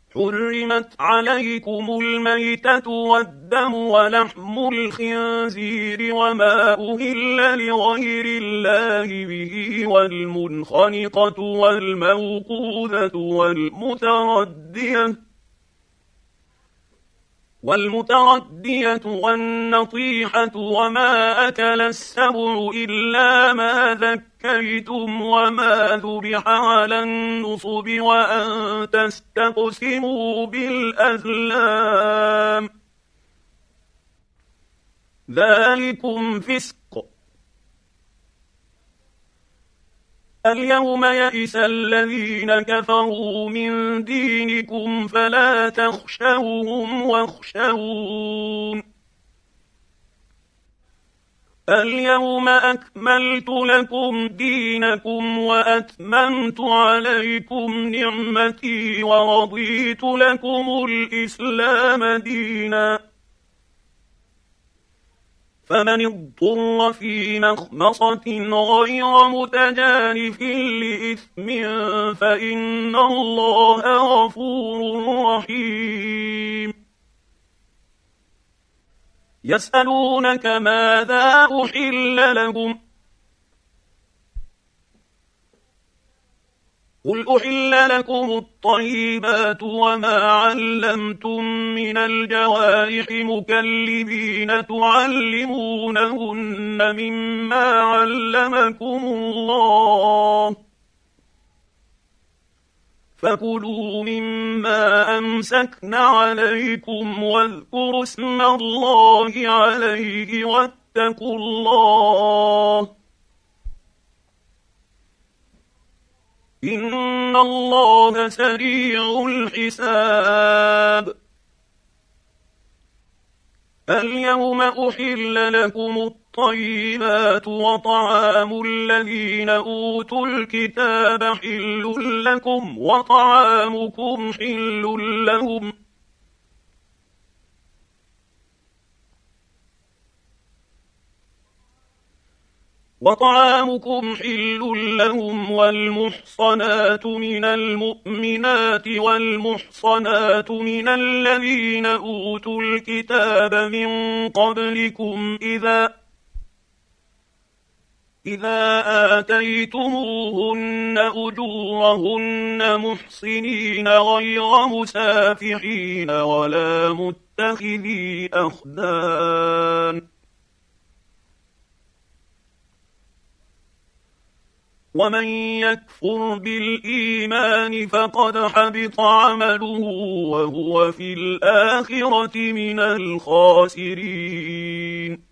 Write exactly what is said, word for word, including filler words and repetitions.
حرمت عليكم الميتة والدم ولحم الخنزير وما أهل لغير الله به والمنخنقة والموقوذة والمتردية والمتردية والنطيحة وما أكل السبع إلا ما ذكيتم وما ذبح على النصب وأن تستقسموا بالأزلام، ذلكم فسق. اليوم يئس الذين كفروا من دينكم فلا تخشوهم واخشون. اليوم أكملت لكم دينكم وأتممت عليكم نعمتي ورضيت لكم الإسلام دينا. فمن اضطر في مخمصة غير متجانف لإثم فإن الله غفور رحيم. يسألونك ماذا أحل لهم قل أحل لكم الطيبات وما علمتم من الجوارح مكلبين تعلمونهن مما علمكم الله فكلوا مما أمسكن عليكم واذكروا اسم الله عليه واتقوا الله إن الله سريع الحساب. اليوم أحل لكم الطيبات وطعام الذين أوتوا الكتاب حل لكم وطعامكم حل لهم وطعامكم حل لهم والمحصنات من المؤمنات والمحصنات من الذين أوتوا الكتاب من قبلكم إذا إذا آتيتموهن أجورهن محصنين غير مسافحين ولا متخذي أخدان. ومن يكفر بالإيمان فقد حبط عمله وهو في الآخرة من الخاسرين.